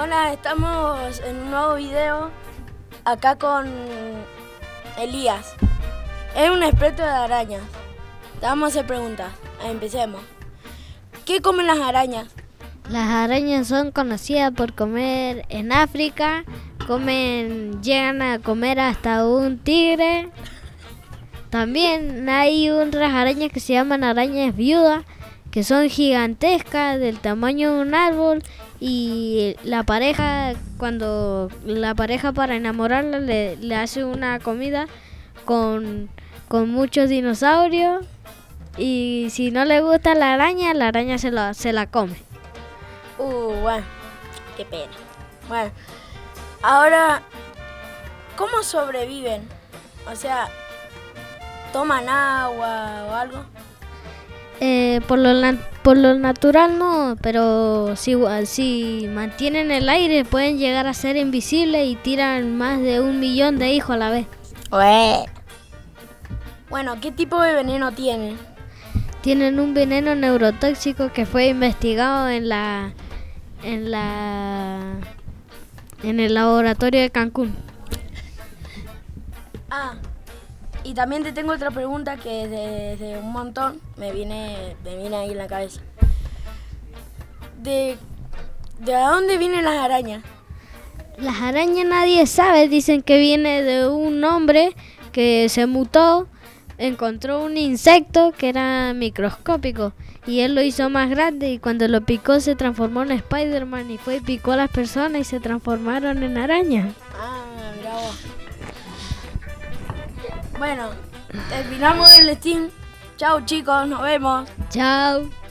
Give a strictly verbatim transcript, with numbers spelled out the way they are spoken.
Hola, estamos en un nuevo video acá con Elías. Es un experto de arañas. Te vamos a hacer preguntas. Empecemos. ¿Qué comen las arañas? Las arañas son conocidas por comer en África, comen, llegan a comer hasta un tigre. También hay otras arañas que se llaman arañas viudas, que son gigantescas, del tamaño de un árbol, y la pareja, cuando la pareja para enamorarla le, le hace una comida con, con muchos dinosaurios, y si no le gusta la araña, la araña se la, se la come. Uh, bueno, qué pena. Bueno, ahora, ¿cómo sobreviven? O sea, ¿toman agua o algo? Eh, por, lo, por lo natural no, pero si, si mantienen el aire pueden llegar a ser invisibles y tiran más de un millón de hijos a la vez. Ué. Bueno, ¿qué tipo de veneno tienen? Tienen un veneno neurotóxico que fue investigado en la en la en el laboratorio de Cancún. Ah, y también te tengo otra pregunta que desde, desde un montón me viene me viene ahí en la cabeza. ¿De, de dónde vienen las arañas? Las arañas nadie sabe, dicen que viene de un hombre que se mutó, encontró un insecto que era microscópico y él lo hizo más grande, y cuando lo picó se transformó en Spider-Man y fue y picó a las personas y se transformaron en arañas. Ah, mirá vos. Bueno, terminamos el Steam. Chau chicos, nos vemos. Chao.